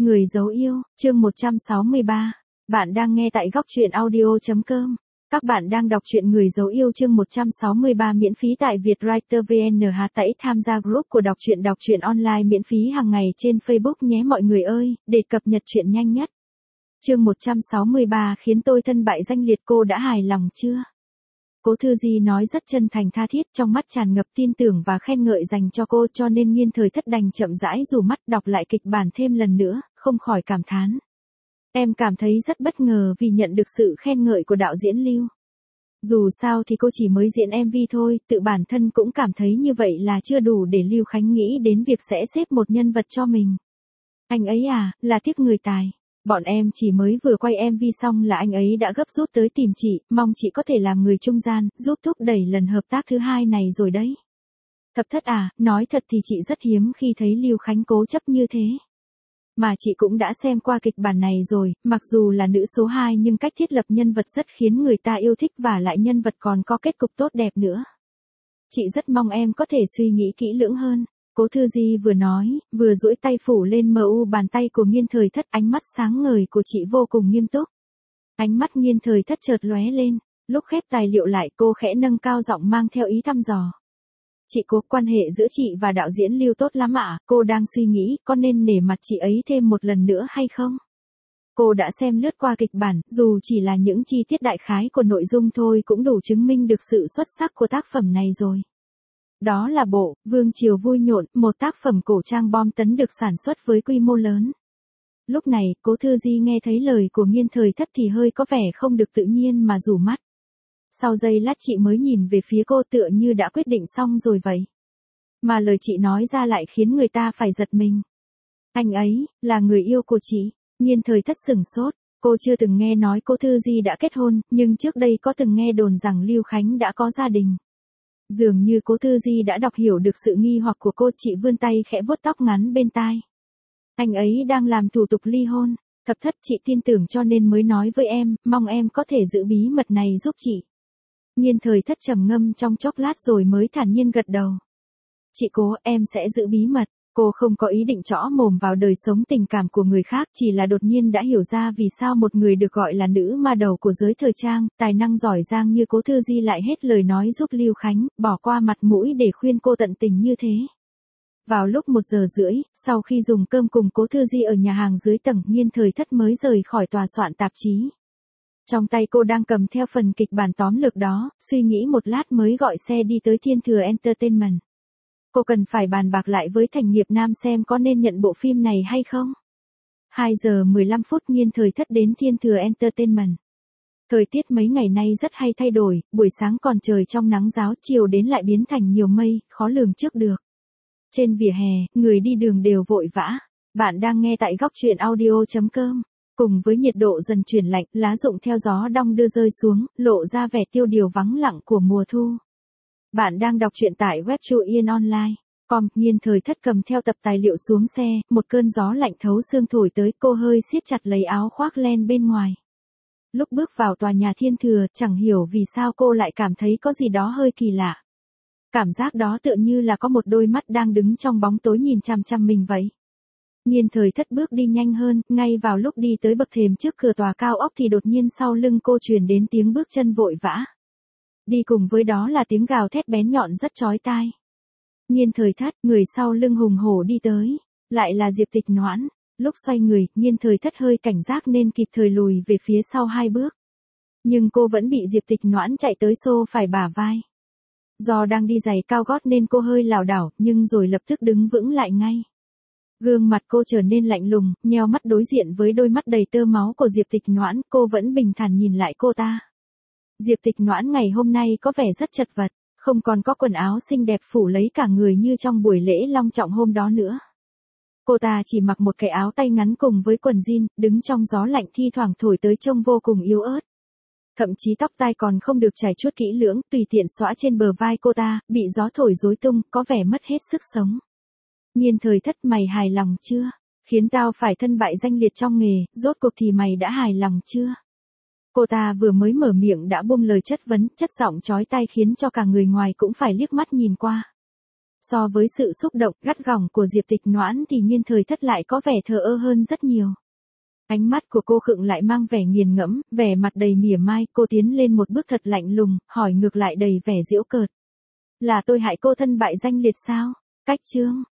Người dấu yêu, chương 163. Bạn đang nghe tại góc truyện audio.com. Các bạn đang đọc truyện Người dấu yêu chương 163 miễn phí tại Vietwriter VN. Hãy tham gia group của đọc truyện online miễn phí hàng ngày trên Facebook nhé mọi người ơi, để cập nhật truyện nhanh nhất. Chương 163 khiến tôi thân bại danh liệt, cô đã hài lòng chưa? Cố Thư Di nói rất chân thành tha thiết, trong mắt tràn ngập tin tưởng và khen ngợi dành cho cô, cho nên Nghiên Thời Thất đành chậm rãi rủ mắt đọc lại kịch bản thêm lần nữa, không khỏi cảm thán. Em cảm thấy rất bất ngờ vì nhận được sự khen ngợi của đạo diễn Lưu. Dù sao thì cô chỉ mới diễn MV thôi, tự bản thân cũng cảm thấy như vậy là chưa đủ để Lưu Khánh nghĩ đến việc sẽ xếp một nhân vật cho mình. Anh ấy à, là tiếc người tài. Bọn em chỉ mới vừa quay MV xong là anh ấy đã gấp rút tới tìm chị, mong chị có thể làm người trung gian, giúp thúc đẩy lần hợp tác thứ hai này rồi đấy. Thập Thất à, nói thật thì chị rất hiếm khi thấy Lưu Khánh cố chấp như thế. Mà chị cũng đã xem qua kịch bản này rồi, mặc dù là nữ số 2 nhưng cách thiết lập nhân vật rất khiến người ta yêu thích và lại nhân vật còn có kết cục tốt đẹp nữa. Chị rất mong em có thể suy nghĩ kỹ lưỡng hơn. Cố Thư Di vừa nói, vừa duỗi tay phủ lên bàn tay của Nghiên Thời Thất, ánh mắt sáng ngời của chị vô cùng nghiêm túc. Ánh mắt Nghiên Thời Thất chợt lóe lên, lúc khép tài liệu lại cô khẽ nâng cao giọng mang theo ý thăm dò. Chị Cố, quan hệ giữa chị và đạo diễn Lưu tốt lắm ạ, cô đang suy nghĩ có nên nể mặt chị ấy thêm một lần nữa hay không? Cô đã xem lướt qua kịch bản, dù chỉ là những chi tiết đại khái của nội dung thôi cũng đủ chứng minh được sự xuất sắc của tác phẩm này rồi. Đó là bộ Vương Triều Vui Nhộn, một tác phẩm cổ trang bom tấn được sản xuất với quy mô lớn. Lúc này, Cố Thư Di nghe thấy lời của Nghiên Thời Thất thì hơi có vẻ không được tự nhiên mà rủ mắt. Sau giây lát chị mới nhìn về phía cô tựa như đã quyết định xong rồi vậy. Mà lời chị nói ra lại khiến người ta phải giật mình. Anh ấy, là người yêu của chị. Nghiên Thời Thất sửng sốt, cô chưa từng nghe nói Cố Thư Di đã kết hôn, nhưng trước đây có từng nghe đồn rằng Lưu Khánh đã có gia đình. Dường như Cố Thư Di đã đọc hiểu được sự nghi hoặc của cô, chị vươn tay khẽ vuốt tóc ngắn bên tai. Anh ấy đang làm thủ tục ly hôn. Thập Thất, chị tin tưởng cho nên mới nói với em, mong em có thể giữ bí mật này giúp chị. Nghiên Thời Thất trầm ngâm trong chốc lát rồi mới thản nhiên gật đầu. Chị Cố, em sẽ giữ bí mật. Cô không có ý định trõ mồm vào đời sống tình cảm của người khác, chỉ là đột nhiên đã hiểu ra vì sao một người được gọi là nữ ma đầu của giới thời trang, tài năng giỏi giang như Cố Thư Di lại hết lời nói giúp Lưu Khánh, bỏ qua mặt mũi để khuyên cô tận tình như thế. Vào lúc 1:30, sau khi dùng cơm cùng Cố Thư Di ở nhà hàng dưới tầng, Nghiên Thời Thất mới rời khỏi tòa soạn tạp chí. Trong tay cô đang cầm theo phần kịch bản tóm lược đó, suy nghĩ một lát mới gọi xe đi tới Thiên Thừa Entertainment. Cô cần phải bàn bạc lại với Thành Nghiệp Nam xem có nên nhận bộ phim này hay không. 2:15 Nghiên Thời Thất đến Thiên Thừa Entertainment. Thời tiết mấy ngày nay rất hay thay đổi, buổi sáng còn trời trong nắng ráo, chiều đến lại biến thành nhiều mây, khó lường trước được. Trên vỉa hè, người đi đường đều vội vã. Bạn đang nghe tại góc truyện audio.com. Cùng với nhiệt độ dần chuyển lạnh, lá rụng theo gió đong đưa rơi xuống, lộ ra vẻ tiêu điều vắng lặng của mùa thu. Bạn đang đọc truyện tại web Truyện Online. Nghiên Thời Thất cầm theo tập tài liệu xuống xe, một cơn gió lạnh thấu xương thổi tới, cô hơi siết chặt lấy áo khoác len bên ngoài. Lúc bước vào tòa nhà Thiên Thừa, chẳng hiểu vì sao cô lại cảm thấy có gì đó hơi kỳ lạ. Cảm giác đó tựa như là có một đôi mắt đang đứng trong bóng tối nhìn chằm chằm mình vậy. Nghiên Thời Thất bước đi nhanh hơn, ngay vào lúc đi tới bậc thềm trước cửa tòa cao ốc thì đột nhiên sau lưng cô truyền đến tiếng bước chân vội vã. Đi cùng với đó là tiếng gào thét bén nhọn rất chói tai. Nghiên Thời Thất, người sau lưng hùng hổ đi tới, lại là Diệp Tịch Noãn. Lúc xoay người, Nghiên Thời Thất hơi cảnh giác nên kịp thời lùi về phía sau 2 bước. Nhưng cô vẫn bị Diệp Tịch Noãn chạy tới xô phải bả vai. Do đang đi giày cao gót nên cô hơi lảo đảo, nhưng rồi lập tức đứng vững lại ngay. Gương mặt cô trở nên lạnh lùng, nheo mắt đối diện với đôi mắt đầy tơ máu của Diệp Tịch Noãn, cô vẫn bình thản nhìn lại cô ta. Diệp Tịch Noãn ngày hôm nay có vẻ rất chật vật, không còn có quần áo xinh đẹp phủ lấy cả người như trong buổi lễ long trọng hôm đó nữa. Cô ta chỉ mặc một cái áo tay ngắn cùng với quần jean, đứng trong gió lạnh thi thoảng thổi tới trông vô cùng yếu ớt. Thậm chí tóc tai còn không được chải chuốt kỹ lưỡng, tùy tiện xõa trên bờ vai cô ta, bị gió thổi rối tung, có vẻ mất hết sức sống. Nghiên Thời Thất, mày hài lòng chưa? Khiến tao phải thân bại danh liệt trong nghề, rốt cuộc thì mày đã hài lòng chưa? Cô ta vừa mới mở miệng đã buông lời chất vấn, chất giọng chói tai khiến cho cả người ngoài cũng phải liếc mắt nhìn qua. So với sự xúc động, gắt gỏng của Diệp Tịch Noãn thì Nghiên Thời Thất lại có vẻ thờ ơ hơn rất nhiều. Ánh mắt của cô khựng lại mang vẻ nghiền ngẫm, vẻ mặt đầy mỉa mai, cô tiến lên một bước thật lạnh lùng, hỏi ngược lại đầy vẻ giễu cợt. Là tôi hại cô thân bại danh liệt sao? Cách chương